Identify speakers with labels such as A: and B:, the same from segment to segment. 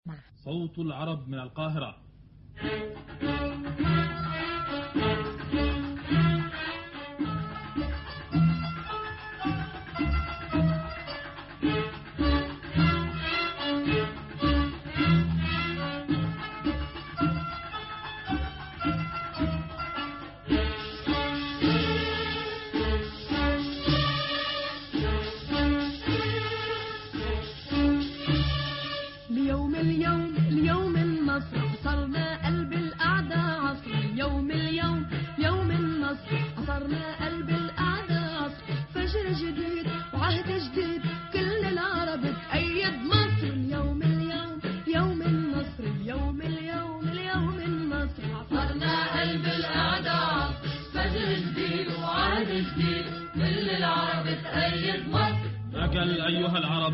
A: صوت العرب من القاهرة. أجل أيها العرب،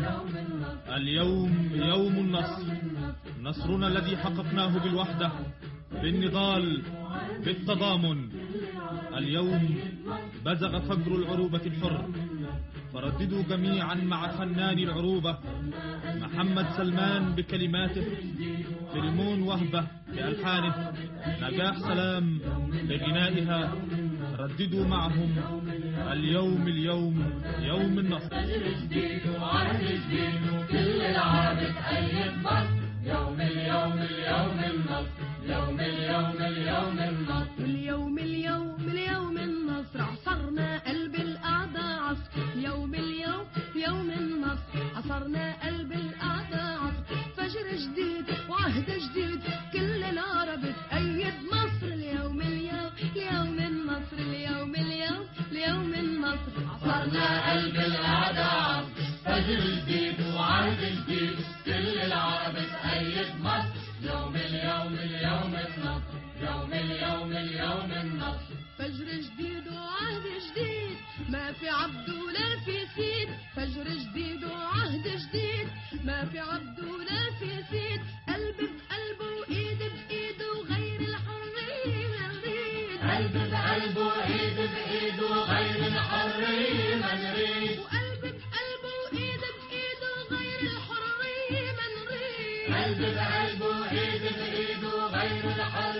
A: اليوم يوم النصر، نصرنا الذي حققناه بالوحدة، بالنضال، بالتضامن. اليوم بزغ فجر العروبة الحر، فرددوا جميعا مع فنان العروبة محمد سلمان بكلماته، فيلمون وهبة بألحانه، نجاح سلام بغنائها. رددوا معهم اليوم يوم النصر.
B: فجر جديد وعهد جديد وكل العرب تأيد مصر. يوم النصر، يوم النصر،
C: اليوم النصر، عصرنا قلب الأعداء عصر. يوم النصر، عصرنا قلب الأعداء عصر. فجر جديد وعهد جديد كل العرب تأيد مصر. اليوم النصر، اليوم النصر،
B: عصرنا قلب الأعداء عصر. فجر جديد وعهد جديد كل العرب تأيد مصر. يوم النصر، يوم النصر.
C: فجر جديد وعهد جديد ما في عبد ولا في سيد. فجر جديد وعهد جديد ما في عبد ولا في سيد. قلب بقلب وإيد بإيد وغير الحرية نريد.
B: قلب بقلب وإيد بإيد وغير الحرية ما نريد.
C: وقلب بقلب وإيد بإيد وغير الحرية ما نريد.
B: قلب بقلب وإيد بإيد وغير الحرية